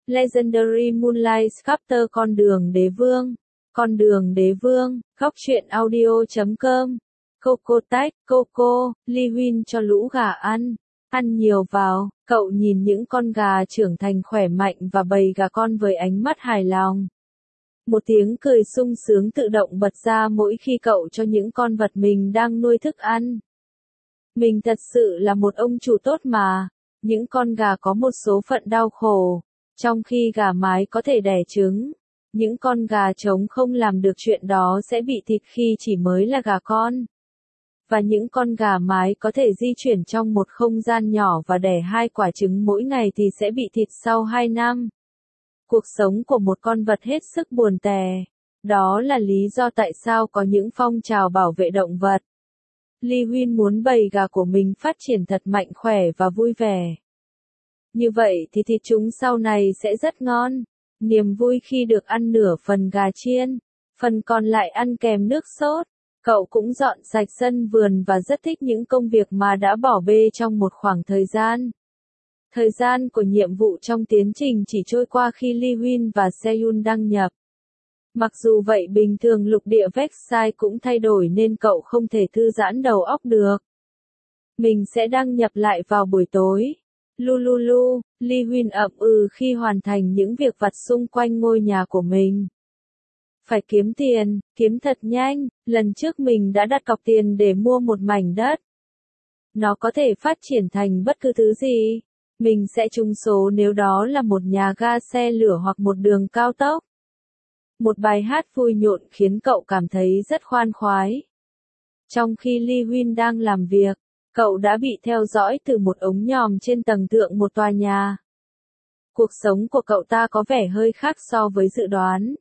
Legendary Moonlight Chapter Con đường đế vương, góc truyện audio.com. Coco tách, Coco, Lee Huynh cho lũ gà ăn. Ăn nhiều vào, cậu nhìn những con gà trưởng thành khỏe mạnh và bầy gà con với ánh mắt hài lòng. Một tiếng cười sung sướng tự động bật ra mỗi khi cậu cho những con vật mình đang nuôi thức ăn. Mình thật sự là một ông chủ tốt mà. Những con gà có một số phận đau khổ, trong khi gà mái có thể đẻ trứng. Những con gà trống không làm được chuyện đó sẽ bị thịt khi chỉ mới là gà con. Và những con gà mái có thể di chuyển trong một không gian nhỏ và đẻ 2 quả trứng mỗi ngày thì sẽ bị thịt sau 2 năm. Cuộc sống của một con vật hết sức buồn tẻ. Đó là lý do tại sao có những phong trào bảo vệ động vật. Lee Huynh muốn bầy gà của mình phát triển thật mạnh khỏe và vui vẻ. Như vậy thì thịt chúng sau này sẽ rất ngon. Niềm vui khi được ăn nửa phần gà chiên, phần còn lại ăn kèm nước sốt. Cậu cũng dọn sạch sân vườn và rất thích những công việc mà đã bỏ bê trong một khoảng thời gian. Thời gian của nhiệm vụ trong tiến trình chỉ trôi qua khi Lee Huynh và Seoul đăng nhập. Mặc dù vậy bình thường lục địa Vexai cũng thay đổi nên cậu không thể thư giãn đầu óc được. Mình sẽ đăng nhập lại vào buổi tối. Lululu, Lee Huynh ậm khi hoàn thành những việc vặt xung quanh ngôi nhà của mình. Phải kiếm tiền, kiếm thật nhanh, lần trước mình đã đặt cọc tiền để mua một mảnh đất. Nó có thể phát triển thành bất cứ thứ gì. Mình sẽ trúng số nếu đó là một nhà ga xe lửa hoặc một đường cao tốc. Một bài hát vui nhộn khiến cậu cảm thấy rất khoan khoái. Trong khi Lee Huynh đang làm việc, cậu đã bị theo dõi từ một ống nhòm trên tầng thượng một tòa nhà. Cuộc sống của cậu ta có vẻ hơi khác so với dự đoán.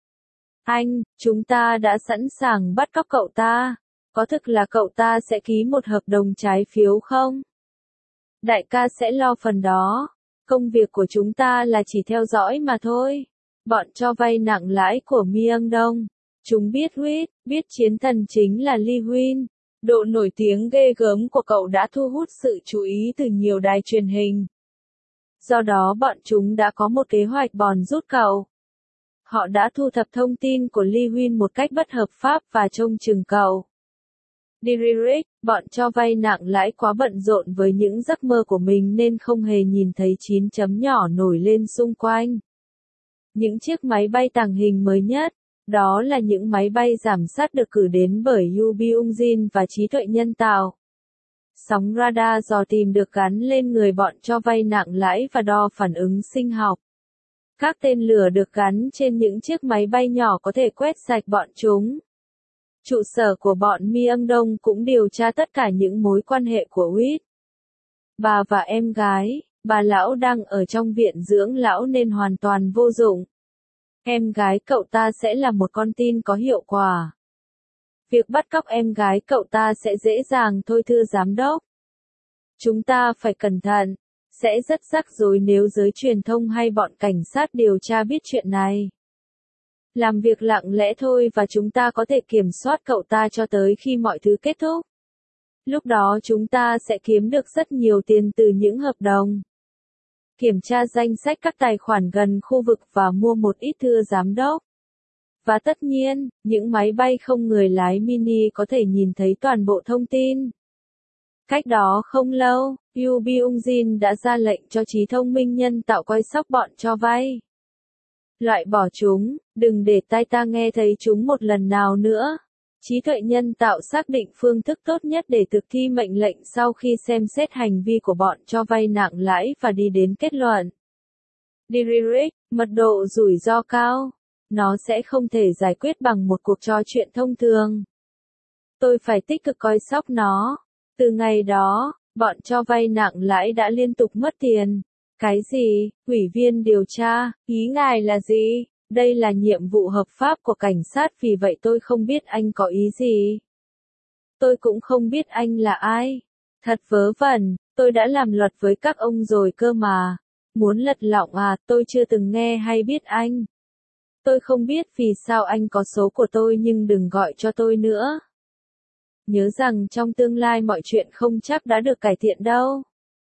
Anh, chúng ta đã sẵn sàng bắt cóc cậu ta. Có thực là cậu ta sẽ ký một hợp đồng trái phiếu không? Đại ca sẽ lo phần đó. Công việc của chúng ta là chỉ theo dõi mà thôi. Bọn cho vay nặng lãi của Myeongdong. Chúng biết chiến thần chính là Lee Huynh. Độ nổi tiếng ghê gớm của cậu đã thu hút sự chú ý từ nhiều đài truyền hình. Do đó bọn chúng đã có một kế hoạch bòn rút cậu. Họ đã thu thập thông tin của Lee Huynh một cách bất hợp pháp và trông chừng cậu. Direct, bọn cho vay nặng lãi quá bận rộn với những giấc mơ của mình nên không hề nhìn thấy 9 chấm nhỏ nổi lên xung quanh. Những chiếc máy bay tàng hình mới nhất, đó là những máy bay giảm sát được cử đến bởi Yoo Byung-jin và trí tuệ nhân tạo. Sóng radar dò tìm được gắn lên người bọn cho vay nặng lãi và đo phản ứng sinh học. Các tên lửa được gắn trên những chiếc máy bay nhỏ có thể quét sạch bọn chúng. Trụ sở của bọn Myeongdong cũng điều tra tất cả những mối quan hệ của Wit. Bà và em gái, bà lão đang ở trong viện dưỡng lão nên hoàn toàn vô dụng. Em gái cậu ta sẽ là một con tin có hiệu quả. Việc bắt cóc em gái cậu ta sẽ dễ dàng thôi thưa giám đốc. Chúng ta phải cẩn thận. Sẽ rất rắc rối nếu giới truyền thông hay bọn cảnh sát điều tra biết chuyện này. Làm việc lặng lẽ thôi và chúng ta có thể kiểm soát cậu ta cho tới khi mọi thứ kết thúc. Lúc đó chúng ta sẽ kiếm được rất nhiều tiền từ những hợp đồng. Kiểm tra danh sách các tài khoản gần khu vực và mua một ít thưa giám đốc. Và tất nhiên, những máy bay không người lái mini có thể nhìn thấy toàn bộ thông tin. Cách đó không lâu, Yoo Byung-jin đã ra lệnh cho trí thông minh nhân tạo coi sóc bọn cho vay. Loại bỏ chúng, đừng để tai ta nghe thấy chúng một lần nào nữa. Trí tuệ nhân tạo xác định phương thức tốt nhất để thực thi mệnh lệnh sau khi xem xét hành vi của bọn cho vay nặng lãi và đi đến kết luận. Direct, mật độ rủi ro cao. Nó sẽ không thể giải quyết bằng một cuộc trò chuyện thông thường. Tôi phải tích cực coi sóc nó. Từ ngày đó, bọn cho vay nặng lãi đã liên tục mất tiền. Cái gì? Ủy viên điều tra, ý ngài là gì? Đây là nhiệm vụ hợp pháp của cảnh sát vì vậy tôi không biết anh có ý gì. Tôi cũng không biết anh là ai. Thật vớ vẩn, tôi đã làm luật với các ông rồi cơ mà. Muốn lật lọng à, tôi chưa từng nghe hay biết anh. Tôi không biết vì sao anh có số của tôi nhưng đừng gọi cho tôi nữa. Nhớ rằng trong tương lai mọi chuyện không chắc đã được cải thiện đâu.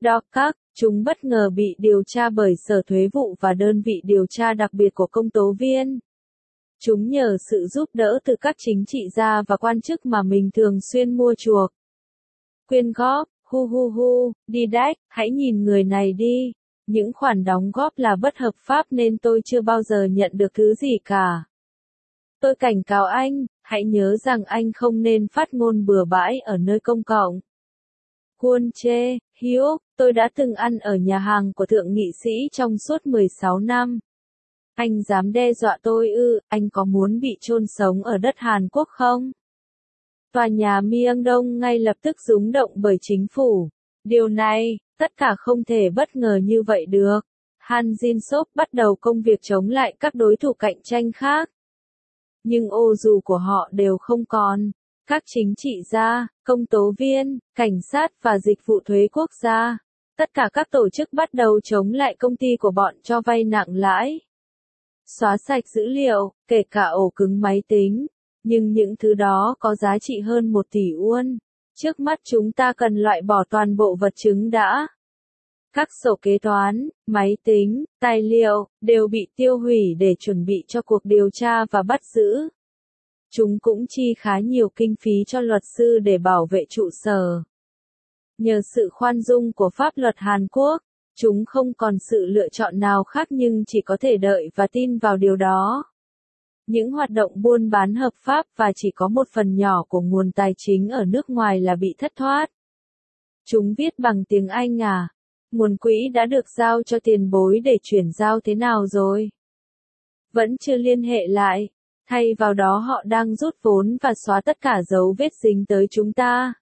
Dorcas, chúng bất ngờ bị điều tra bởi Sở Thuế vụ và đơn vị điều tra đặc biệt của công tố viên. Chúng nhờ sự giúp đỡ từ các chính trị gia và quan chức mà mình thường xuyên mua chuộc. Quyên góp, đi đách, hãy nhìn người này đi. Những khoản đóng góp là bất hợp pháp nên tôi chưa bao giờ nhận được thứ gì cả. Tôi cảnh cáo anh, hãy nhớ rằng anh không nên phát ngôn bừa bãi ở nơi công cộng. Kwon Chae-hyuk, tôi đã từng ăn ở nhà hàng của thượng nghị sĩ trong suốt 16 năm. Anh dám đe dọa tôi ư, anh có muốn bị chôn sống ở đất Hàn Quốc không? Tòa nhà Myeongdong ngay lập tức rúng động bởi chính phủ. Điều này, tất cả không thể bất ngờ như vậy được. Han Jin-sop bắt đầu công việc chống lại các đối thủ cạnh tranh khác. Nhưng ô dù của họ đều không còn. Các chính trị gia, công tố viên, cảnh sát và dịch vụ thuế quốc gia. Tất cả các tổ chức bắt đầu chống lại công ty của bọn cho vay nặng lãi. Xóa sạch dữ liệu, kể cả ổ cứng máy tính. Nhưng những thứ đó có giá trị hơn 1 tỷ won. Trước mắt chúng ta cần loại bỏ toàn bộ vật chứng đã. Các sổ kế toán, máy tính, tài liệu, đều bị tiêu hủy để chuẩn bị cho cuộc điều tra và bắt giữ. Chúng cũng chi khá nhiều kinh phí cho luật sư để bảo vệ trụ sở. Nhờ sự khoan dung của pháp luật Hàn Quốc, chúng không còn sự lựa chọn nào khác nhưng chỉ có thể đợi và tin vào điều đó. Những hoạt động buôn bán hợp pháp và chỉ có một phần nhỏ của nguồn tài chính ở nước ngoài là bị thất thoát. Chúng viết bằng tiếng Anh à? Nguồn quỹ đã được giao cho tiền bối để chuyển giao thế nào rồi? Vẫn chưa liên hệ lại. Thay vào đó họ đang rút vốn và xóa tất cả dấu vết dính tới chúng ta.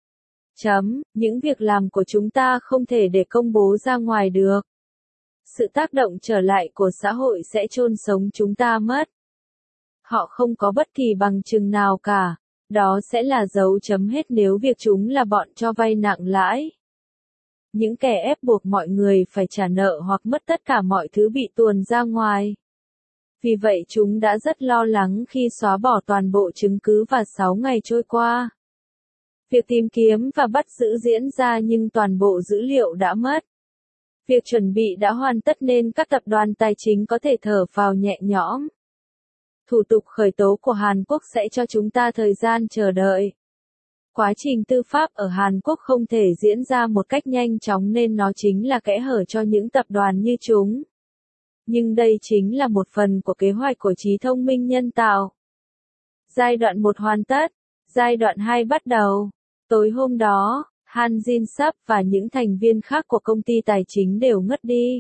Những việc làm của chúng ta không thể để công bố ra ngoài được. Sự tác động trở lại của xã hội sẽ chôn sống chúng ta mất. Họ không có bất kỳ bằng chứng nào cả. Đó sẽ là dấu chấm hết nếu việc chúng là bọn cho vay nặng lãi. Những kẻ ép buộc mọi người phải trả nợ hoặc mất tất cả mọi thứ bị tuồn ra ngoài. Vì vậy chúng đã rất lo lắng khi xóa bỏ toàn bộ chứng cứ và 6 ngày trôi qua. Việc tìm kiếm và bắt giữ diễn ra nhưng toàn bộ dữ liệu đã mất. Việc chuẩn bị đã hoàn tất nên các tập đoàn tài chính có thể thở phào nhẹ nhõm. Thủ tục khởi tố của Hàn Quốc sẽ cho chúng ta thời gian chờ đợi. Quá trình tư pháp ở Hàn Quốc không thể diễn ra một cách nhanh chóng nên nó chính là kẽ hở cho những tập đoàn như chúng. Nhưng đây chính là một phần của kế hoạch của trí thông minh nhân tạo. Giai đoạn 1 hoàn tất, giai đoạn 2 bắt đầu. Tối hôm đó, Han Jin-sop và những thành viên khác của công ty tài chính đều ngất đi.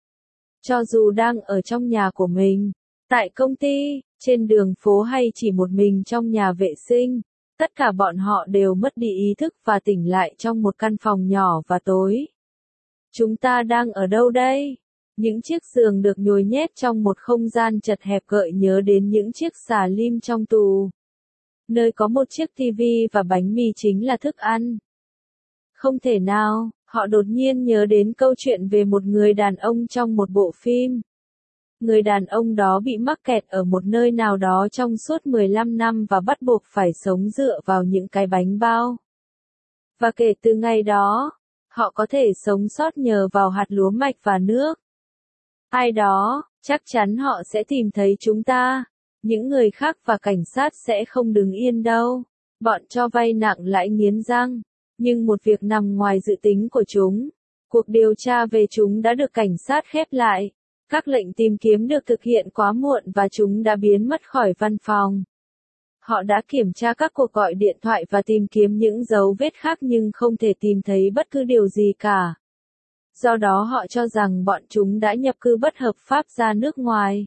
Cho dù đang ở trong nhà của mình, tại công ty, trên đường phố hay chỉ một mình trong nhà vệ sinh, tất cả bọn họ đều mất đi ý thức và tỉnh lại trong một căn phòng nhỏ và tối. Chúng ta đang ở đâu đây? Những chiếc giường được nhồi nhét trong một không gian chật hẹp gợi nhớ đến những chiếc xà lim trong tù. Nơi có một chiếc tivi và bánh mì chính là thức ăn. Không thể nào, họ đột nhiên nhớ đến câu chuyện về một người đàn ông trong một bộ phim. Người đàn ông đó bị mắc kẹt ở một nơi nào đó trong suốt 15 năm và bắt buộc phải sống dựa vào những cái bánh bao. Và kể từ ngày đó, họ có thể sống sót nhờ vào hạt lúa mạch và nước. Ai đó, chắc chắn họ sẽ tìm thấy chúng ta. Những người khác và cảnh sát sẽ không đứng yên đâu. Bọn cho vay nặng lãi nghiến răng. Nhưng một việc nằm ngoài dự tính của chúng. Cuộc điều tra về chúng đã được cảnh sát khép lại. Các lệnh tìm kiếm được thực hiện quá muộn và chúng đã biến mất khỏi văn phòng. Họ đã kiểm tra các cuộc gọi điện thoại và tìm kiếm những dấu vết khác nhưng không thể tìm thấy bất cứ điều gì cả. Do đó họ cho rằng bọn chúng đã nhập cư bất hợp pháp ra nước ngoài.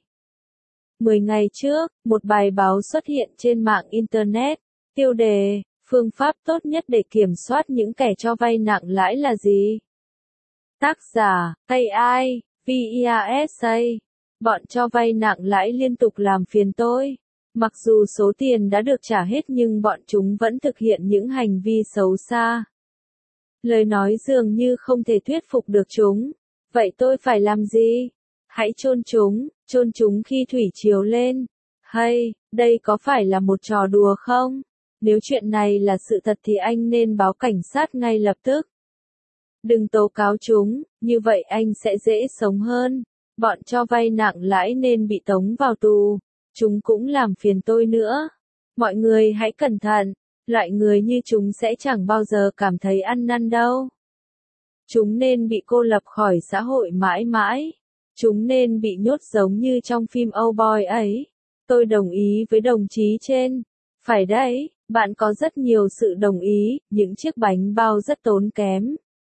10 ngày trước, một bài báo xuất hiện trên mạng Internet. Tiêu đề, phương pháp tốt nhất để kiểm soát những kẻ cho vay nặng lãi là gì? Tác giả, AI, VEASA. Bọn cho vay nặng lãi liên tục làm phiền tôi. Mặc dù số tiền đã được trả hết nhưng bọn chúng vẫn thực hiện những hành vi xấu xa. Lời nói dường như không thể thuyết phục được chúng. Vậy tôi phải làm gì? Hãy chôn chúng khi thủy triều lên. Hay, đây có phải là một trò đùa không? Nếu chuyện này là sự thật thì anh nên báo cảnh sát ngay lập tức. Đừng tố cáo chúng, như vậy anh sẽ dễ sống hơn. Bọn cho vay nặng lãi nên bị tống vào tù. Chúng cũng làm phiền tôi nữa. Mọi người hãy cẩn thận, loại người như chúng sẽ chẳng bao giờ cảm thấy ăn năn đâu. Chúng nên bị cô lập khỏi xã hội mãi mãi. Chúng nên bị nhốt giống như trong phim Oh Boy ấy. Tôi đồng ý với đồng chí trên. Phải đấy, bạn có rất nhiều sự đồng ý, những chiếc bánh bao rất tốn kém.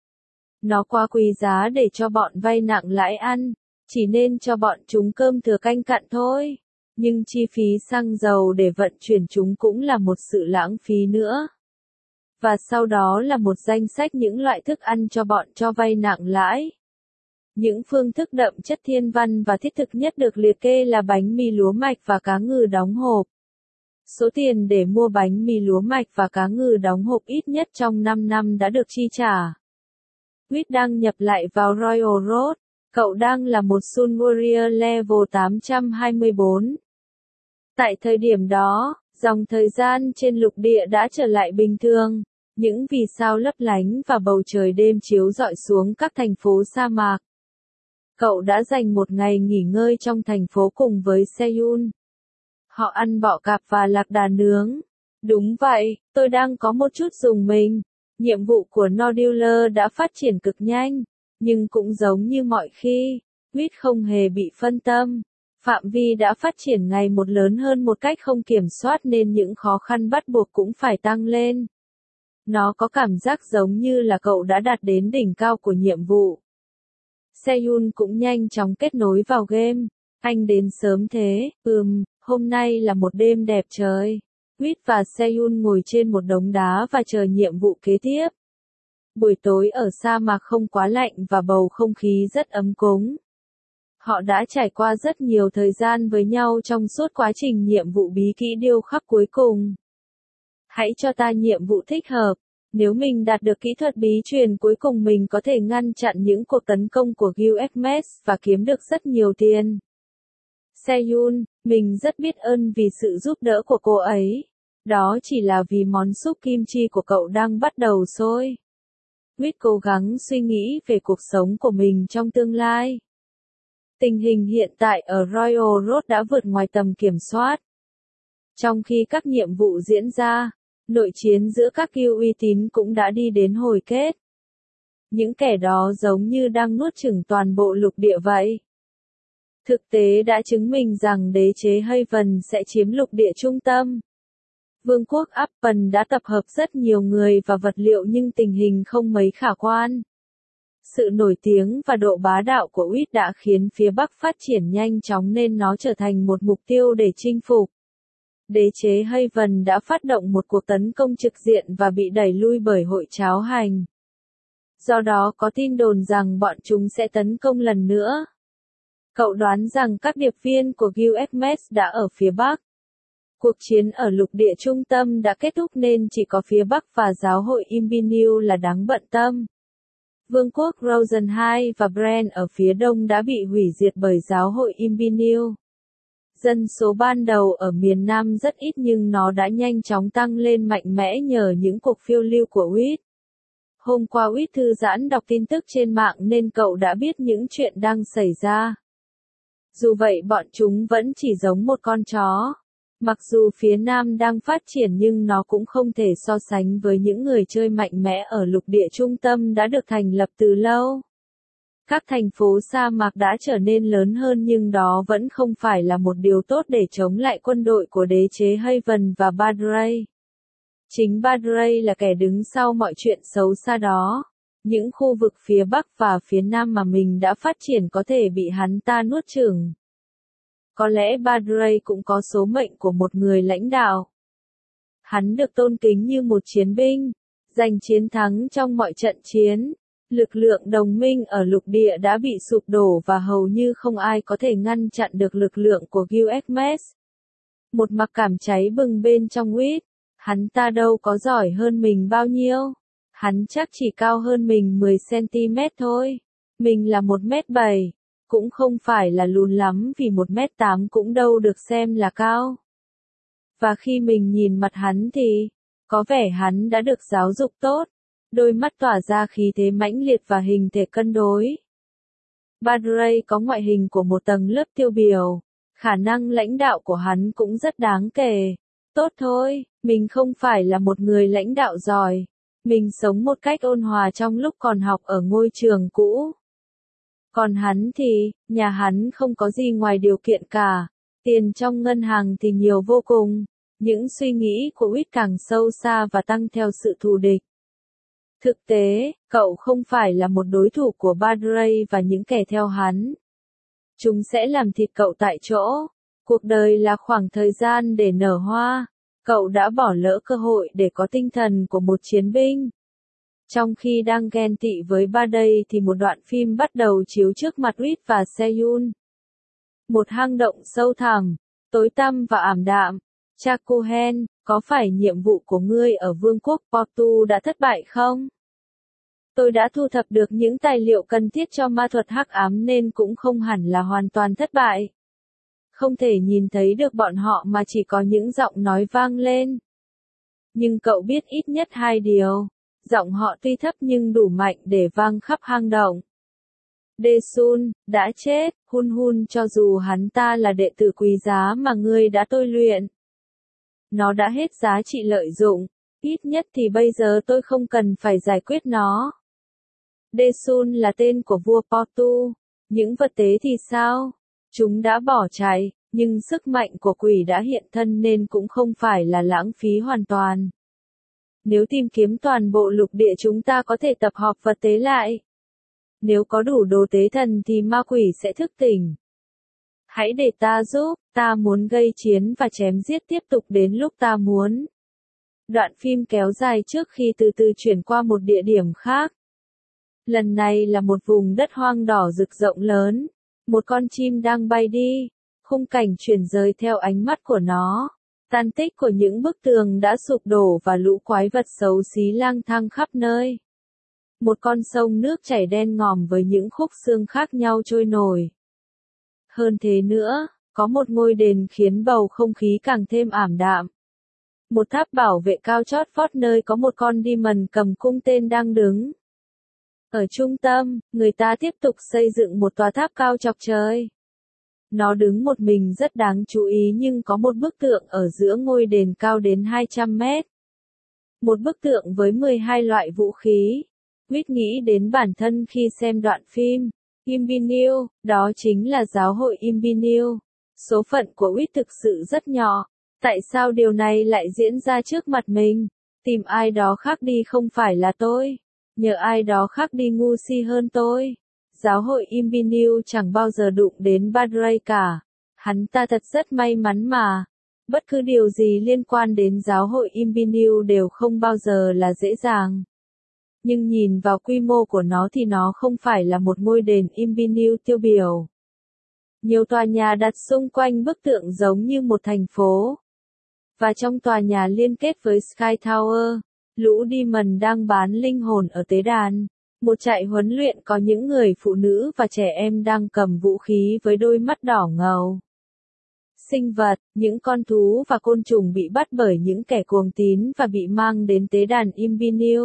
Nó quá quý giá để cho bọn vay nặng lãi ăn, chỉ nên cho bọn chúng cơm thừa canh cặn thôi. Nhưng chi phí xăng dầu để vận chuyển chúng cũng là một sự lãng phí nữa. Và sau đó là một danh sách những loại thức ăn cho bọn cho vay nặng lãi. Những phương thức đậm chất thiên văn và thiết thực nhất được liệt kê là bánh mì lúa mạch và cá ngừ đóng hộp. Số tiền để mua bánh mì lúa mạch và cá ngừ đóng hộp ít nhất trong 5 năm đã được chi trả. Quýt đang nhập lại vào Royal Road. Cậu đang là một Sun Warrior Level 824. Tại thời điểm đó, dòng thời gian trên lục địa đã trở lại bình thường. Những vì sao lấp lánh và bầu trời đêm chiếu rọi xuống các thành phố sa mạc. Cậu đã dành một ngày nghỉ ngơi trong thành phố cùng với Seoul. Họ ăn bọ cạp và lạc đà nướng. Đúng vậy, tôi đang có một chút rùng mình. Nhiệm vụ của Nodular đã phát triển cực nhanh, nhưng cũng giống như mọi khi, Quýt không hề bị phân tâm. Phạm vi đã phát triển ngày một lớn hơn một cách không kiểm soát nên những khó khăn bắt buộc cũng phải tăng lên. Nó có cảm giác giống như là cậu đã đạt đến đỉnh cao của nhiệm vụ. Seoul cũng nhanh chóng kết nối vào game. Anh đến sớm thế, hôm nay là một đêm đẹp trời. Quýt và Seoul ngồi trên một đống đá và chờ nhiệm vụ kế tiếp. Buổi tối ở sa mạc không quá lạnh và bầu không khí rất ấm cúng. Họ đã trải qua rất nhiều thời gian với nhau trong suốt quá trình nhiệm vụ bí kỹ điêu khắc cuối cùng. Hãy cho ta nhiệm vụ thích hợp. Nếu mình đạt được kỹ thuật bí truyền cuối cùng mình có thể ngăn chặn những cuộc tấn công của Gilgamesh và kiếm được rất nhiều tiền. Seoul, mình rất biết ơn vì sự giúp đỡ của cô ấy. Đó chỉ là vì món súp kim chi của cậu đang bắt đầu sôi. Quýt cố gắng suy nghĩ về cuộc sống của mình trong tương lai. Tình hình hiện tại ở Royal Road đã vượt ngoài tầm kiểm soát. Trong khi các nhiệm vụ diễn ra, nội chiến giữa các guild uy tín cũng đã đi đến hồi kết. Những kẻ đó giống như đang nuốt chửng toàn bộ lục địa vậy. Thực tế đã chứng minh rằng đế chế Haven sẽ chiếm lục địa trung tâm. Vương quốc Appen đã tập hợp rất nhiều người và vật liệu nhưng tình hình không mấy khả quan. Sự nổi tiếng và độ bá đạo của Quýt đã khiến phía Bắc phát triển nhanh chóng nên nó trở thành một mục tiêu để chinh phục. Đế chế Haven đã phát động một cuộc tấn công trực diện và bị đẩy lui bởi hội cháo hành. Do đó có tin đồn rằng bọn chúng sẽ tấn công lần nữa. Cậu đoán rằng các điệp viên của Gilgamesh đã ở phía Bắc. Cuộc chiến ở lục địa trung tâm đã kết thúc nên chỉ có phía Bắc và giáo hội Imbinil là đáng bận tâm. Vương quốc Rosenheim và Bren ở phía đông đã bị hủy diệt bởi giáo hội Imbinil. Dân số ban đầu ở miền Nam rất ít nhưng nó đã nhanh chóng tăng lên mạnh mẽ nhờ những cuộc phiêu lưu của Quýt. Hôm qua Quýt thư giãn đọc tin tức trên mạng nên cậu đã biết những chuyện đang xảy ra. Dù vậy bọn chúng vẫn chỉ giống một con chó. Mặc dù phía Nam đang phát triển nhưng nó cũng không thể so sánh với những người chơi mạnh mẽ ở lục địa trung tâm đã được thành lập từ lâu. Các thành phố sa mạc đã trở nên lớn hơn nhưng đó vẫn không phải là một điều tốt để chống lại quân đội của đế chế Haven và Badrey. Chính Badrey là kẻ đứng sau mọi chuyện xấu xa đó. Những khu vực phía Bắc và phía Nam mà mình đã phát triển có thể bị hắn ta nuốt chửng. Có lẽ Badrey cũng có số mệnh của một người lãnh đạo. Hắn được tôn kính như một chiến binh, giành chiến thắng trong mọi trận chiến. Lực lượng đồng minh ở lục địa đã bị sụp đổ và hầu như không ai có thể ngăn chặn được lực lượng của Gilgamesh. Một mặc cảm cháy bừng bên trong Quýt. Hắn ta đâu có giỏi hơn mình bao nhiêu. Hắn chắc chỉ cao hơn mình 10 cm thôi. Mình là 1m7. Cũng không phải là lùn lắm vì 1m8 cũng đâu được xem là cao. Và khi mình nhìn mặt hắn thì, có vẻ hắn đã được giáo dục tốt. đôi mắt tỏa ra khí thế mãnh liệt và hình thể cân đối. Badray có ngoại hình của một tầng lớp tiêu biểu, khả năng lãnh đạo của hắn cũng rất đáng kể. Tốt thôi, mình không phải là một người lãnh đạo giỏi. Mình sống một cách ôn hòa trong lúc còn học ở ngôi trường cũ. Còn hắn thì, nhà hắn không có gì ngoài điều kiện cả. Tiền trong ngân hàng thì nhiều vô cùng. Những suy nghĩ của Whit càng sâu xa và tăng theo sự thù địch. Thực tế, cậu không phải là một đối thủ của Badray và những kẻ theo hắn. Chúng sẽ làm thịt cậu tại chỗ. Cuộc đời là khoảng thời gian để nở hoa. Cậu đã bỏ lỡ cơ hội để có tinh thần của một chiến binh. Trong khi đang ghen tị với Badray thì một đoạn phim bắt đầu chiếu trước mặt Reed và Seyun. Một hang động sâu thẳm, tối tăm và ảm đạm. Chakuhen, có phải nhiệm vụ của ngươi ở Vương quốc Portu đã thất bại không? Tôi đã thu thập được những tài liệu cần thiết cho ma thuật hắc ám nên cũng không hẳn là hoàn toàn thất bại. Không thể nhìn thấy được bọn họ mà chỉ có những giọng nói vang lên. Nhưng cậu biết ít nhất hai điều. Giọng họ tuy thấp nhưng đủ mạnh để vang khắp hang động. Daesun, đã chết, Hun Hun cho dù hắn ta là đệ tử quý giá mà ngươi đã tôi luyện. Nó đã hết giá trị lợi dụng, ít nhất thì bây giờ tôi không cần phải giải quyết nó. Daesun là tên của vua Portu, những vật tế thì sao? Chúng đã bỏ chạy, nhưng sức mạnh của quỷ đã hiện thân nên cũng không phải là lãng phí hoàn toàn. Nếu tìm kiếm toàn bộ lục địa chúng ta có thể tập hợp vật tế lại. Nếu có đủ đồ tế thần thì ma quỷ sẽ thức tỉnh. Hãy để ta giúp, ta muốn gây chiến và chém giết tiếp tục đến lúc ta muốn. Đoạn phim kéo dài trước khi từ từ chuyển qua một địa điểm khác. Lần này là một vùng đất hoang đỏ rực rộng lớn. Một con chim đang bay đi. Khung cảnh chuyển rời theo ánh mắt của nó. Tàn tích của những bức tường đã sụp đổ và lũ quái vật xấu xí lang thang khắp nơi. Một con sông nước chảy đen ngòm với những khúc xương khác nhau trôi nổi. Hơn thế nữa, có một ngôi đền khiến bầu không khí càng thêm ảm đạm. Một tháp bảo vệ cao chót vót nơi có một con demon cầm cung tên đang đứng. Ở trung tâm, người ta tiếp tục xây dựng một tòa tháp cao chọc trời. Nó đứng một mình rất đáng chú ý nhưng có một bức tượng ở giữa ngôi đền cao đến 200 mét. Một bức tượng với 12 loại vũ khí. Whit nghĩ đến bản thân khi xem đoạn phim. Imbinil, đó chính là giáo hội Imbinil. Số phận của Whit thực sự rất nhỏ. Tại sao điều này lại diễn ra trước mặt mình? Tìm ai đó khác đi không phải là tôi. Nhờ ai đó khác đi ngu si hơn tôi. Giáo hội Imbinil chẳng bao giờ đụng đến Badray cả. Hắn ta thật rất may mắn mà. Bất cứ điều gì liên quan đến giáo hội Imbinil đều không bao giờ là dễ dàng. Nhưng nhìn vào quy mô của nó thì nó không phải là một ngôi đền Imbinil tiêu biểu. Nhiều tòa nhà đặt xung quanh bức tượng giống như một thành phố. Và trong tòa nhà liên kết với Sky Tower, lũ demon đang bán linh hồn ở tế đàn. Một trại huấn luyện có những người phụ nữ và trẻ em đang cầm vũ khí với đôi mắt đỏ ngầu. Sinh vật, những con thú và côn trùng bị bắt bởi những kẻ cuồng tín và bị mang đến tế đàn Imbinil.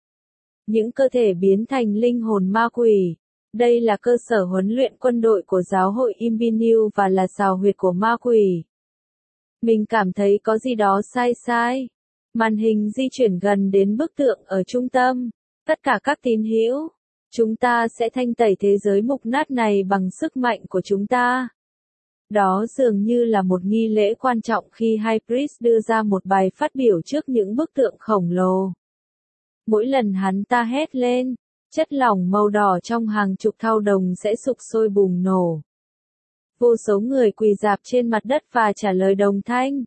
Những cơ thể biến thành linh hồn ma quỷ. Đây là cơ sở huấn luyện quân đội của giáo hội Imbinil và là sào huyệt của ma quỷ. Mình cảm thấy có gì đó sai sai. Màn hình di chuyển gần đến bức tượng ở trung tâm. Tất cả các tín hữu, chúng ta sẽ thanh tẩy thế giới mục nát này bằng sức mạnh của chúng ta. Đó dường như là một nghi lễ quan trọng khi High Priest đưa ra một bài phát biểu trước những bức tượng khổng lồ. Mỗi lần hắn ta hét lên, chất lỏng màu đỏ trong hàng chục thau đồng sẽ sục sôi bùng nổ. Vô số người quỳ rạp trên mặt đất và trả lời đồng thanh.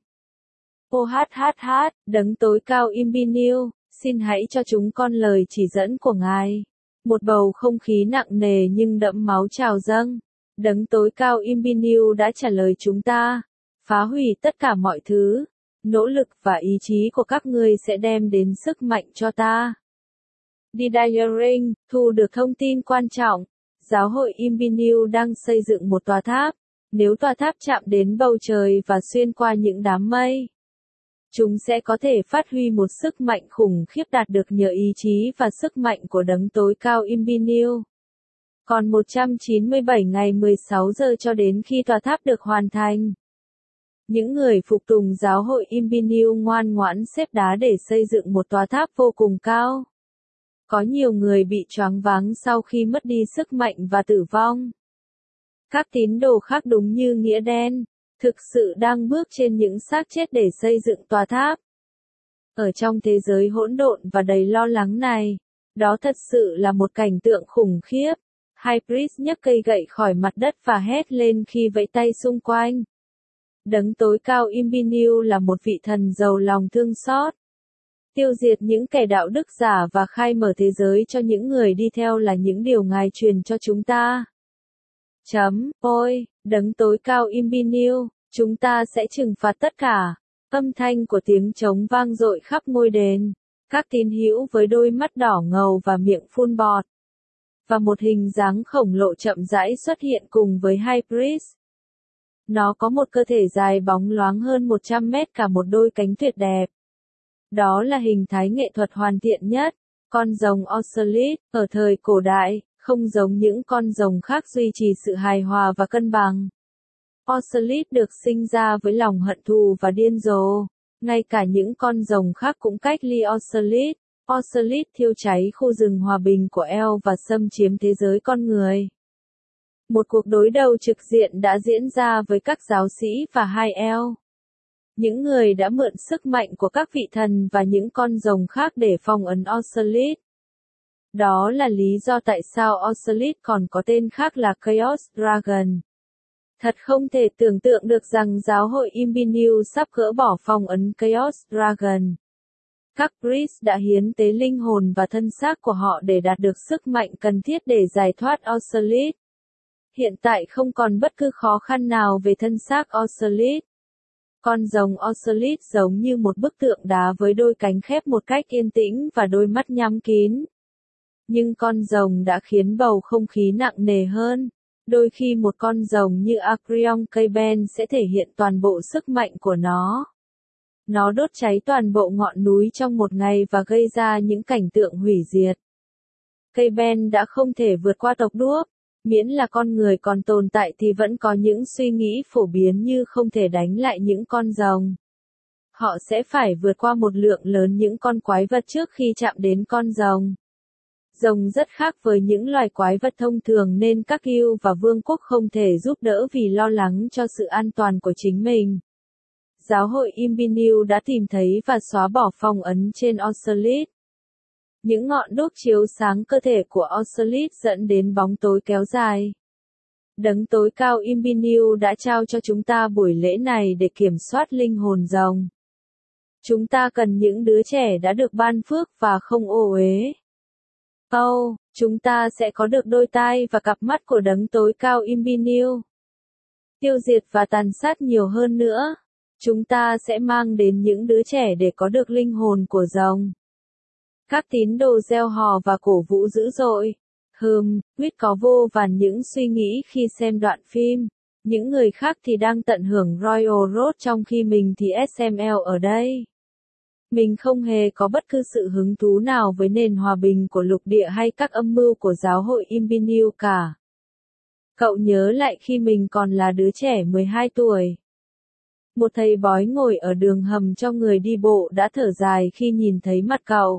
Ô hát hát hát, đấng tối cao Imbinil, xin hãy cho chúng con lời chỉ dẫn của ngài. Một bầu không khí nặng nề nhưng đẫm máu trào dâng. Đấng tối cao Imbinil đã trả lời chúng ta. Phá hủy tất cả mọi thứ. Nỗ lực và ý chí của các ngươi sẽ đem đến sức mạnh cho ta. Didaring, thu được thông tin quan trọng. Giáo hội Imbinil đang xây dựng một tòa tháp. Nếu tòa tháp chạm đến bầu trời và xuyên qua những đám mây, Chúng sẽ có thể phát huy một sức mạnh khủng khiếp đạt được nhờ ý chí và sức mạnh của đấng tối cao Imbiniu. Còn 197 ngày 16 giờ cho đến khi tòa tháp được hoàn thành. Những người phục tùng giáo hội Imbiniu ngoan ngoãn xếp đá để xây dựng một tòa tháp vô cùng cao. Có nhiều người bị choáng váng sau khi mất đi sức mạnh và tử vong. Các tín đồ khác đúng như nghĩa đen, thực sự đang bước trên những xác chết để xây dựng tòa tháp. Ở trong thế giới hỗn độn và đầy lo lắng này, đó thật sự là một cảnh tượng khủng khiếp. High Priest nhấc cây gậy khỏi mặt đất và hét lên khi vẫy tay xung quanh. Đấng tối cao Imbiniu là một vị thần giàu lòng thương xót. Tiêu diệt những kẻ đạo đức giả và khai mở thế giới cho những người đi theo là những điều Ngài truyền cho chúng ta. Ôi, đấng tối cao Imbiniu, chúng ta sẽ trừng phạt tất cả. Âm thanh của tiếng trống vang dội khắp ngôi đền. Các tín hữu với đôi mắt đỏ ngầu và miệng phun bọt. Và một hình dáng khổng lồ chậm rãi xuất hiện cùng với High Priest. Nó có một cơ thể dài bóng loáng hơn 100 mét cả một đôi cánh tuyệt đẹp. Đó là hình thái nghệ thuật hoàn thiện nhất. Con rồng Osiris, ở thời cổ đại, không giống những con rồng khác duy trì sự hài hòa và cân bằng. Osiris được sinh ra với lòng hận thù và điên rồ. Ngay cả những con rồng khác cũng cách ly Osiris. Osiris thiêu cháy khu rừng hòa bình của El và xâm chiếm thế giới con người. Một cuộc đối đầu trực diện đã diễn ra với các giáo sĩ và hai El. Những người đã mượn sức mạnh của các vị thần và những con rồng khác để phong ấn Osiris. Đó là lý do tại sao Osiris còn có tên khác là Chaos Dragon. Thật không thể tưởng tượng được rằng giáo hội Imbiniu sắp gỡ bỏ phong ấn Chaos Dragon. Các priest đã hiến tế linh hồn và thân xác của họ để đạt được sức mạnh cần thiết để giải thoát Osiris. Hiện tại không còn bất cứ khó khăn nào về thân xác Osiris. Con rồng Osiris giống như một bức tượng đá với đôi cánh khép một cách yên tĩnh và đôi mắt nhắm kín. Nhưng con rồng đã khiến bầu không khí nặng nề hơn. Đôi khi một con rồng như Acreon Caben sẽ thể hiện toàn bộ sức mạnh của nó. Nó đốt cháy toàn bộ ngọn núi trong một ngày và gây ra những cảnh tượng hủy diệt. Caben đã không thể vượt qua tộc đuốc. Miễn là con người còn tồn tại thì vẫn có những suy nghĩ phổ biến như không thể đánh lại những con rồng. Họ sẽ phải vượt qua một lượng lớn những con quái vật trước khi chạm đến con rồng. Rồng rất khác với những loài quái vật thông thường nên các yêu và vương quốc không thể giúp đỡ vì lo lắng cho sự an toàn của chính mình. Giáo hội Imbiniu đã tìm thấy và xóa bỏ phong ấn trên Osiris. Những ngọn đuốc chiếu sáng cơ thể của Osiris dẫn đến bóng tối kéo dài. Đấng tối cao Imbiniu đã trao cho chúng ta buổi lễ này để kiểm soát linh hồn rồng. Chúng ta cần những đứa trẻ đã được ban phước và không ô uế. Chúng ta sẽ có được đôi tai và cặp mắt của đấng tối cao Imbiniu. Tiêu diệt và tàn sát nhiều hơn nữa. Chúng ta sẽ mang đến những đứa trẻ để có được linh hồn của rồng. Các tín đồ reo hò và cổ vũ dữ dội. Quýt có vô vàn những suy nghĩ khi xem đoạn phim. Những người khác thì đang tận hưởng Royal Road trong khi mình thì SML ở đây. Mình không hề có bất cứ sự hứng thú nào với nền hòa bình của lục địa hay các âm mưu của giáo hội Imbiniu cả. Cậu nhớ lại khi mình còn là đứa trẻ 12 tuổi. Một thầy bói ngồi ở đường hầm cho người đi bộ đã thở dài khi nhìn thấy mặt cậu.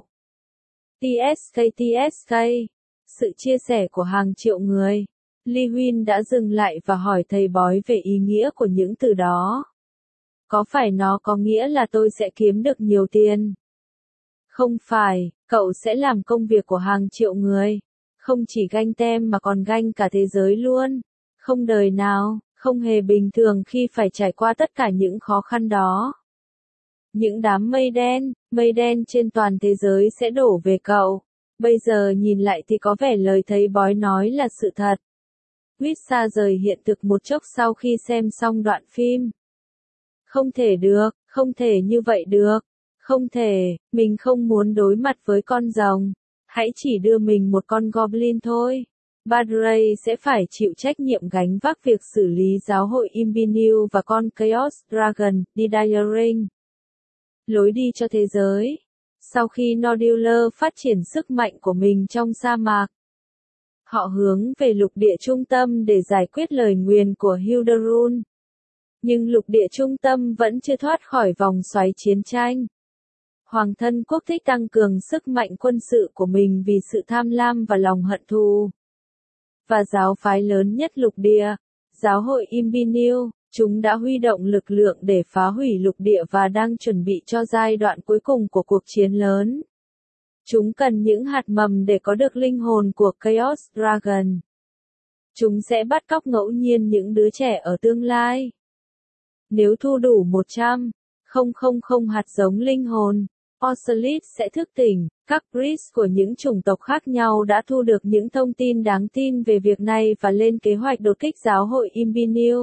TSK. Sự chia sẻ của hàng triệu người. Lewin đã dừng lại và hỏi thầy bói về ý nghĩa của những từ đó. Có phải nó có nghĩa là tôi sẽ kiếm được nhiều tiền? Không phải, cậu sẽ làm công việc của hàng triệu người. Không chỉ ganh tem mà còn ganh cả thế giới luôn. Không đời nào, không hề bình thường khi phải trải qua tất cả những khó khăn đó. Những đám mây đen trên toàn thế giới sẽ đổ về cậu. Bây giờ nhìn lại thì có vẻ lời thầy bói nói là sự thật. Quýt xa rời hiện thực một chốc sau khi xem xong đoạn phim. Không thể được, không thể như vậy được. Không thể, mình không muốn đối mặt với con rồng. Hãy chỉ đưa mình một con goblin thôi. Badray sẽ phải chịu trách nhiệm gánh vác việc xử lý giáo hội Imbiniu và con Chaos Dragon, Didaring. lối đi cho thế giới. Sau khi Nodular phát triển sức mạnh của mình trong sa mạc, họ hướng về lục địa trung tâm để giải quyết lời nguyền của Hilderun. Nhưng lục địa trung tâm vẫn chưa thoát khỏi vòng xoáy chiến tranh. Hoàng thân quốc thích tăng cường sức mạnh quân sự của mình vì sự tham lam và lòng hận thù. Và giáo phái lớn nhất lục địa, giáo hội Imbinil, chúng đã huy động lực lượng để phá hủy lục địa và đang chuẩn bị cho giai đoạn cuối cùng của cuộc chiến lớn. Chúng cần những hạt mầm để có được linh hồn của Chaos Dragon. Chúng sẽ bắt cóc ngẫu nhiên những đứa trẻ ở tương lai. Nếu thu đủ 100,000 hạt giống linh hồn, Ocelit sẽ thức tỉnh. Các priest của những chủng tộc khác nhau đã thu được những thông tin đáng tin về việc này và lên kế hoạch đột kích giáo hội Imbinil.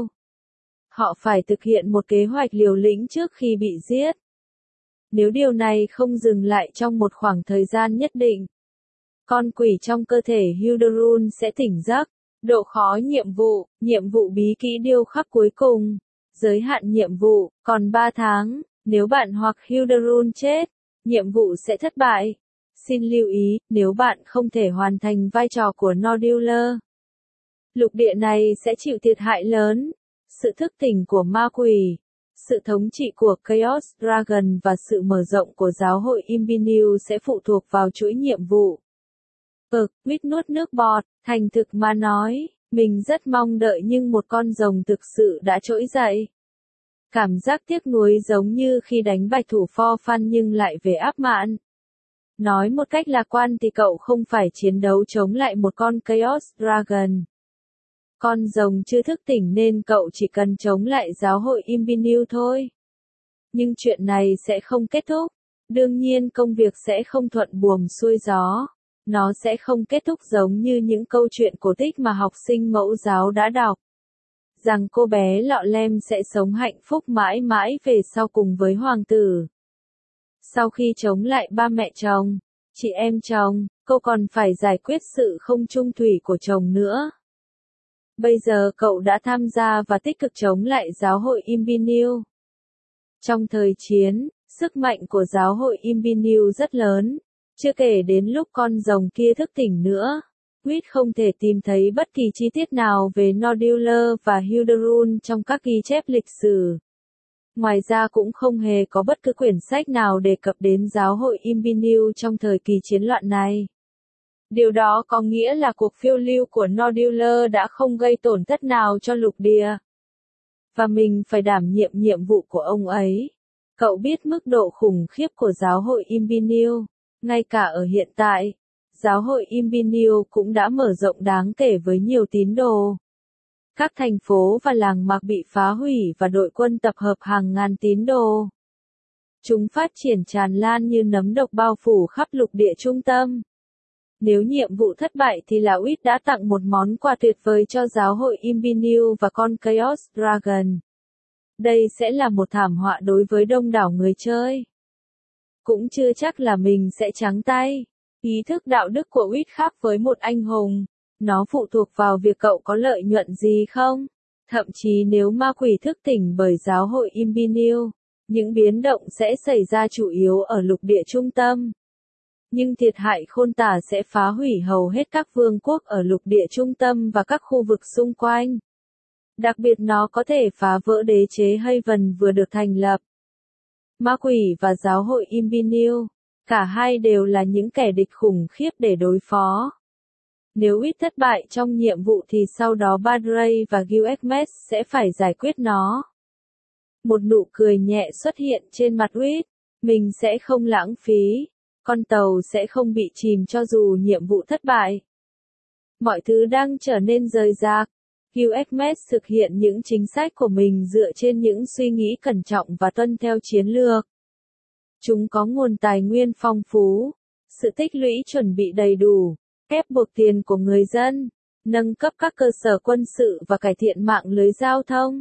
Họ phải thực hiện một kế hoạch liều lĩnh trước khi bị giết. Nếu điều này không dừng lại trong một khoảng thời gian nhất định, con quỷ trong cơ thể Hilderun sẽ tỉnh giấc. Độ khó nhiệm vụ bí kỹ điêu khắc cuối cùng. Giới hạn nhiệm vụ, còn 3 tháng, nếu bạn hoặc Hilderun chết, nhiệm vụ sẽ thất bại. Xin lưu ý, nếu bạn không thể hoàn thành vai trò của Nodular, lục địa này sẽ chịu thiệt hại lớn. Sự thức tỉnh của ma quỷ, sự thống trị của Chaos Dragon và sự mở rộng của giáo hội Imbinil sẽ phụ thuộc vào chuỗi nhiệm vụ. Quýt nuốt nước bọt, thành thực mà nói, mình rất mong đợi nhưng một con rồng thực sự đã trỗi dậy. Cảm giác tiếc nuối giống như khi đánh bạch thủ for fun nhưng lại về áp mạn. Nói một cách lạc quan thì cậu không phải chiến đấu chống lại một con Chaos Dragon. Con rồng chưa thức tỉnh nên cậu chỉ cần chống lại giáo hội Imbinil thôi. Nhưng chuyện này sẽ không kết thúc. Đương nhiên công việc sẽ không thuận buồm xuôi gió. Nó sẽ không kết thúc giống như những câu chuyện cổ tích mà học sinh mẫu giáo đã đọc. Rằng cô bé lọ lem sẽ sống hạnh phúc mãi mãi về sau cùng với hoàng tử. Sau khi chống lại ba mẹ chồng, chị em chồng, cô còn phải giải quyết sự không chung thủy của chồng nữa. Bây giờ cậu đã tham gia và tích cực chống lại giáo hội Imbinil. Trong thời chiến, sức mạnh của giáo hội Imbinil rất lớn, chưa kể đến lúc con rồng kia thức tỉnh nữa. Quýt không thể tìm thấy bất kỳ chi tiết nào về Nodular và Hilderun trong các ghi chép lịch sử. Ngoài ra cũng không hề có bất cứ quyển sách nào đề cập đến giáo hội Imbinil trong thời kỳ chiến loạn này. Điều đó có nghĩa là cuộc phiêu lưu của Nodular đã không gây tổn thất nào cho lục địa. Và mình phải đảm nhiệm nhiệm vụ của ông ấy. Cậu biết mức độ khủng khiếp của giáo hội Imbinil, ngay cả ở hiện tại. Giáo hội Imbinil cũng đã mở rộng đáng kể với nhiều tín đồ. Các thành phố và làng mạc bị phá hủy và đội quân tập hợp hàng ngàn tín đồ. Chúng phát triển tràn lan như nấm độc bao phủ khắp lục địa trung tâm. Nếu nhiệm vụ thất bại thì Lão Ít đã tặng một món quà tuyệt vời cho giáo hội Imbinil và con Chaos Dragon. Đây sẽ là một thảm họa đối với đông đảo người chơi. Cũng chưa chắc là mình sẽ trắng tay. Ý thức đạo đức của Wit khác với một anh hùng. Nó phụ thuộc vào việc cậu có lợi nhuận gì không. Thậm chí nếu ma quỷ thức tỉnh bởi giáo hội Imbinil, những biến động sẽ xảy ra chủ yếu ở lục địa trung tâm. Nhưng thiệt hại khôn tả sẽ phá hủy hầu hết các vương quốc ở lục địa trung tâm và các khu vực xung quanh. Đặc biệt nó có thể phá vỡ đế chế Haven vừa được thành lập. Ma quỷ và giáo hội Imbinil, cả hai đều là những kẻ địch khủng khiếp để đối phó. Nếu ít thất bại trong nhiệm vụ thì sau đó Badray và Gilgamesh sẽ phải giải quyết nó. Một nụ cười nhẹ xuất hiện trên mặt Wit. Mình sẽ không lãng phí. Con tàu sẽ không bị chìm cho dù nhiệm vụ thất bại. Mọi thứ đang trở nên rời rạc. Gilgamesh thực hiện những chính sách của mình dựa trên những suy nghĩ cẩn trọng và tuân theo chiến lược. Chúng có nguồn tài nguyên phong phú, sự tích lũy chuẩn bị đầy đủ, ép buộc tiền của người dân, nâng cấp các cơ sở quân sự và cải thiện mạng lưới giao thông.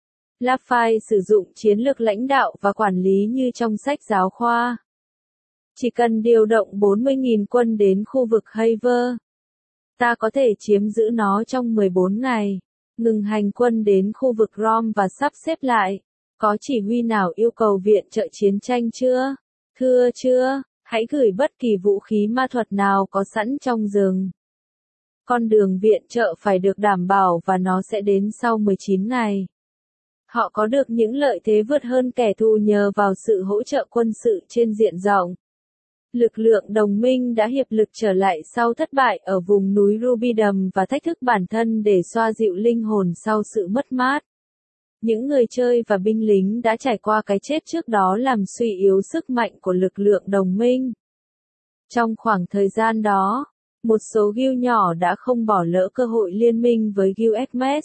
Lafay sử dụng chiến lược lãnh đạo và quản lý như trong sách giáo khoa. Chỉ cần điều động 40.000 quân đến khu vực Haver, ta có thể chiếm giữ nó trong 14 ngày, ngừng hành quân đến khu vực Rom và sắp xếp lại. Có chỉ huy nào yêu cầu viện trợ chiến tranh chưa? Thưa chưa, hãy gửi bất kỳ vũ khí ma thuật nào có sẵn trong rừng. Con đường viện trợ phải được đảm bảo và nó sẽ đến sau 19 ngày. Họ có được những lợi thế vượt hơn kẻ thù nhờ vào sự hỗ trợ quân sự trên diện rộng. Lực lượng đồng minh đã hiệp lực trở lại sau thất bại ở vùng núi Ruby Đầm và thách thức bản thân để xoa dịu linh hồn sau sự mất mát. Những người chơi và binh lính đã trải qua cái chết trước đó làm suy yếu sức mạnh của lực lượng đồng minh. Trong khoảng thời gian đó, một số guild nhỏ đã không bỏ lỡ cơ hội liên minh với Guild Hermes.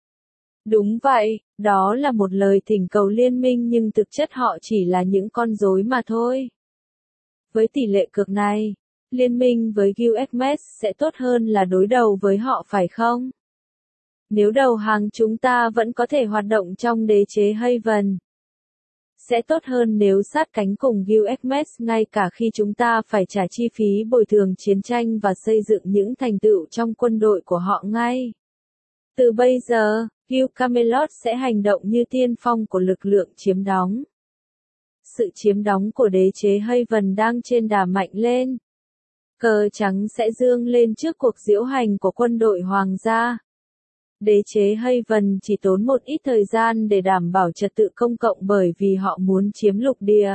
Đúng vậy, đó là một lời thỉnh cầu liên minh nhưng thực chất họ chỉ là những con rối mà thôi. Với tỷ lệ cược này, liên minh với Guild Hermes sẽ tốt hơn là đối đầu với họ phải không? Nếu đầu hàng chúng ta vẫn có thể hoạt động trong đế chế Haven. Sẽ tốt hơn nếu sát cánh cùng Guild Hermes ngay cả khi chúng ta phải trả chi phí bồi thường chiến tranh và xây dựng những thành tựu trong quân đội của họ ngay. Từ bây giờ, Guild Camelot sẽ hành động như tiên phong của lực lượng chiếm đóng. Sự chiếm đóng của đế chế Haven đang trên đà mạnh lên. Cờ trắng sẽ dương lên trước cuộc diễu hành của quân đội hoàng gia. Đế chế Haven chỉ tốn một ít thời gian để đảm bảo trật tự công cộng bởi vì họ muốn chiếm lục địa.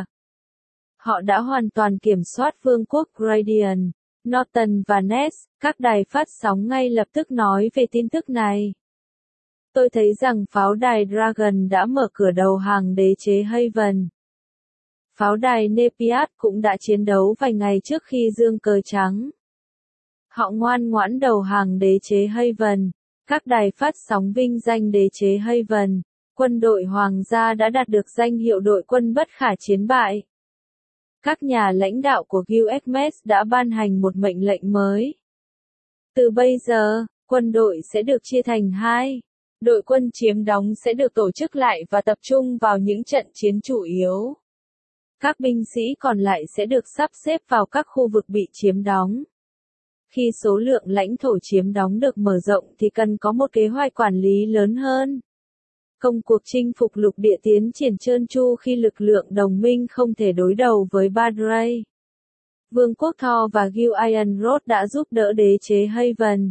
Họ đã hoàn toàn kiểm soát vương quốc Gradient, Norton và Ness, các đài phát sóng ngay lập tức nói về tin tức này. Tôi thấy rằng pháo đài Dragon đã mở cửa đầu hàng đế chế Haven. Pháo đài Nepiat cũng đã chiến đấu vài ngày trước khi dương cờ trắng. Họ ngoan ngoãn đầu hàng đế chế Haven. Các đài phát sóng vinh danh đế chế Haven, quân đội hoàng gia đã đạt được danh hiệu đội quân bất khả chiến bại. Các nhà lãnh đạo của Guild Hermes đã ban hành một mệnh lệnh mới. Từ bây giờ, quân đội sẽ được chia thành hai. Đội quân chiếm đóng sẽ được tổ chức lại và tập trung vào những trận chiến chủ yếu. Các binh sĩ còn lại sẽ được sắp xếp vào các khu vực bị chiếm đóng. Khi số lượng lãnh thổ chiếm đóng được mở rộng thì cần có một kế hoạch quản lý lớn hơn. Công cuộc chinh phục lục địa tiến triển trơn tru khi lực lượng đồng minh không thể đối đầu với Badray. Vương quốc Thor và Guild Iron Rod đã giúp đỡ đế chế Haven.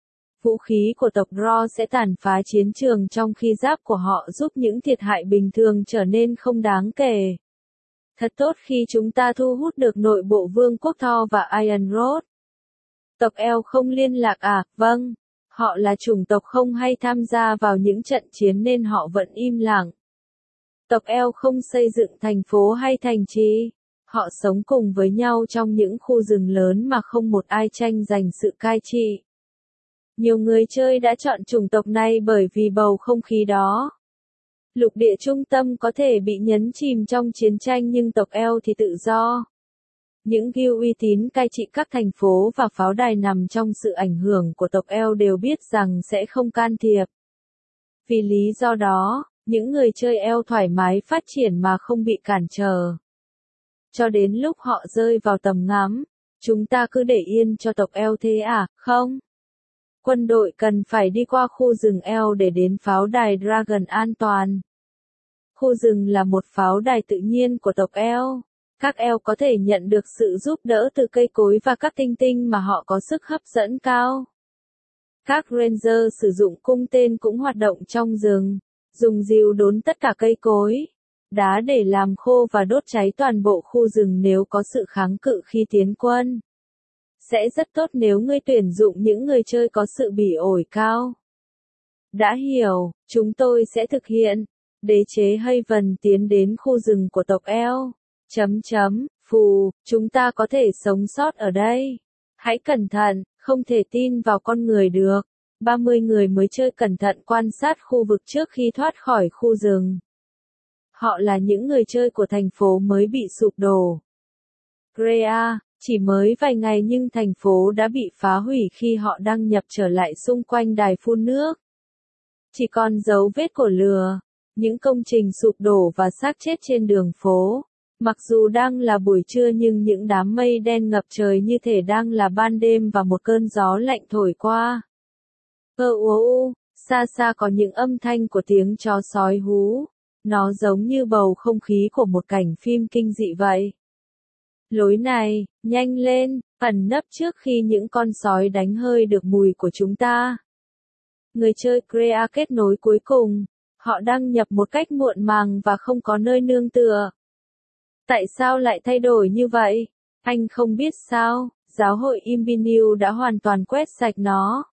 Vũ khí của tộc Ro sẽ tàn phá chiến trường trong khi giáp của họ giúp những thiệt hại bình thường trở nên không đáng kể. Thật tốt khi chúng ta thu hút được nội bộ vương quốc Thor và Iron Rod. Tộc Eo không liên lạc à? Vâng. Họ là chủng tộc không hay tham gia vào những trận chiến nên họ vẫn im lặng. Tộc Eo không xây dựng thành phố hay thành trì. Họ sống cùng với nhau trong những khu rừng lớn mà không một ai tranh giành sự cai trị. Nhiều người chơi đã chọn chủng tộc này bởi vì bầu không khí đó. Lục địa trung tâm có thể bị nhấn chìm trong chiến tranh nhưng tộc Eo thì tự do. Những guild uy tín cai trị các thành phố và pháo đài nằm trong sự ảnh hưởng của tộc Eo đều biết rằng sẽ không can thiệp. Vì lý do đó, những người chơi Eo thoải mái phát triển mà không bị cản trở. Cho đến lúc họ rơi vào tầm ngắm, chúng ta cứ để yên cho tộc Eo thế à, không? Quân đội cần phải đi qua khu rừng Eo để đến pháo đài Dragon an toàn. Khu rừng là một pháo đài tự nhiên của tộc Eo. Các Eo có thể nhận được sự giúp đỡ từ cây cối và các tinh tinh mà họ có sức hấp dẫn cao. Các Ranger sử dụng cung tên cũng hoạt động trong rừng, dùng rìu đốn tất cả cây cối, đá để làm khô và đốt cháy toàn bộ khu rừng nếu có sự kháng cự khi tiến quân. Sẽ rất tốt nếu ngươi tuyển dụng những người chơi có sự bỉ ổi cao. Đã hiểu, chúng tôi sẽ thực hiện. Đế chế Haven tiến đến khu rừng của tộc Eo. Phù, chúng ta có thể sống sót ở đây. Hãy cẩn thận, không thể tin vào con người được. 30 người mới chơi cẩn thận quan sát khu vực trước khi thoát khỏi khu rừng. Họ là những người chơi của thành phố mới bị sụp đổ. Grea, chỉ mới vài ngày nhưng thành phố đã bị phá hủy khi họ đăng nhập trở lại xung quanh đài phun nước. Chỉ còn dấu vết của lửa, những công trình sụp đổ và xác chết trên đường phố. Mặc dù đang là buổi trưa nhưng những đám mây đen ngập trời như thể đang là ban đêm và một cơn gió lạnh thổi qua. Xa xa có những âm thanh của tiếng chó sói hú. Nó giống như bầu không khí của một cảnh phim kinh dị vậy. Lối này, nhanh lên, ẩn nấp trước khi những con sói đánh hơi được mùi của chúng ta. Người chơi Crea kết nối cuối cùng. Họ đăng nhập một cách muộn màng và không có nơi nương tựa. Tại sao lại thay đổi như vậy? Anh không biết sao, giáo hội Imbinew đã hoàn toàn quét sạch nó.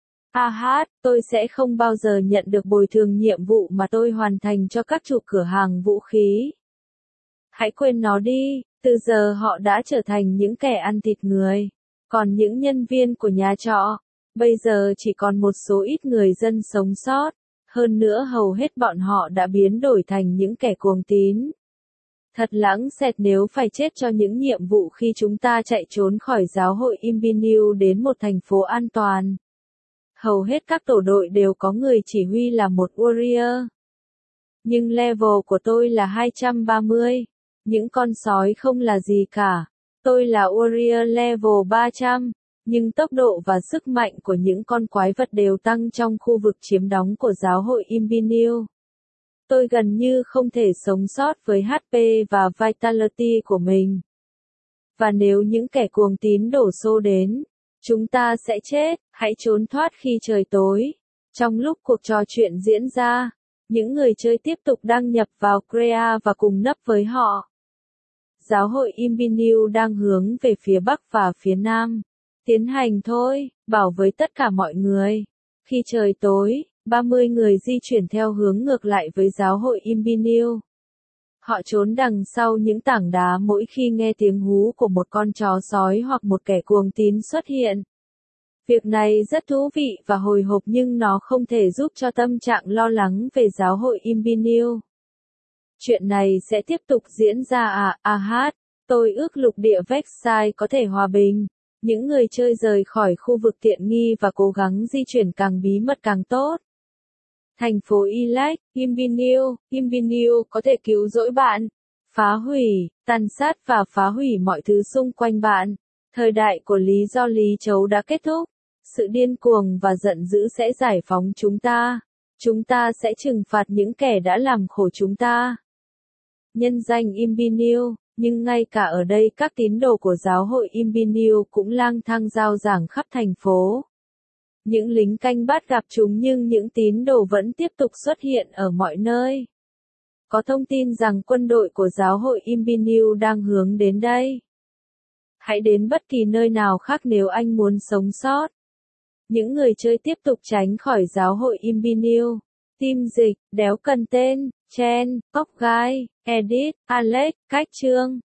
Tôi sẽ không bao giờ nhận được bồi thường nhiệm vụ mà tôi hoàn thành cho các chủ cửa hàng vũ khí. Hãy quên nó đi, từ giờ họ đã trở thành những kẻ ăn thịt người. Còn những nhân viên của nhà trọ, bây giờ chỉ còn một số ít người dân sống sót. Hơn nữa hầu hết bọn họ đã biến đổi thành những kẻ cuồng tín. Thật lãng xẹt nếu phải chết cho những nhiệm vụ khi chúng ta chạy trốn khỏi giáo hội Imbinew đến một thành phố an toàn. Hầu hết các tổ đội đều có người chỉ huy là một warrior. Nhưng level của tôi là 230. Những con sói không là gì cả. Tôi là warrior level 300. Nhưng tốc độ và sức mạnh của những con quái vật đều tăng trong khu vực chiếm đóng của giáo hội Imbinew. Tôi gần như không thể sống sót với HP và Vitality của mình. Và nếu những kẻ cuồng tín đổ xô đến, chúng ta sẽ chết, hãy trốn thoát khi trời tối. Trong lúc cuộc trò chuyện diễn ra, những người chơi tiếp tục đăng nhập vào Crea và cùng nấp với họ. Giáo hội Imbinew đang hướng về phía Bắc và phía Nam. Tiến hành thôi, bảo với tất cả mọi người. Khi trời tối, 30 người di chuyển theo hướng ngược lại với giáo hội Imbinew. Họ trốn đằng sau những tảng đá mỗi khi nghe tiếng hú của một con chó sói hoặc một kẻ cuồng tín xuất hiện. Việc này rất thú vị và hồi hộp nhưng nó không thể giúp cho tâm trạng lo lắng về giáo hội Imbinew. Chuyện này sẽ tiếp tục diễn ra tôi ước lục địa Vexai có thể hòa bình. Những người chơi rời khỏi khu vực tiện nghi và cố gắng di chuyển càng bí mật càng tốt. Thành phố Elect, Imbinew có thể cứu rỗi bạn, phá hủy, tàn sát và phá hủy mọi thứ xung quanh bạn. Thời đại của lý do lý chấu đã kết thúc. Sự điên cuồng và giận dữ sẽ giải phóng chúng ta. Chúng ta sẽ trừng phạt những kẻ đã làm khổ chúng ta. Nhân danh Imbinew, nhưng ngay cả ở đây các tín đồ của giáo hội Imbinew cũng lang thang rao giảng khắp thành phố. Những lính canh bắt gặp chúng nhưng những tín đồ vẫn tiếp tục xuất hiện ở mọi nơi. Có thông tin rằng quân đội của giáo hội Imbinew đang hướng đến đây. Hãy đến bất kỳ nơi nào khác nếu anh muốn sống sót. Những người chơi tiếp tục tránh khỏi giáo hội Imbinew. Team dịch, đéo cần tên, Chen, Cóc Gai, Edit, Alex, Cách chương.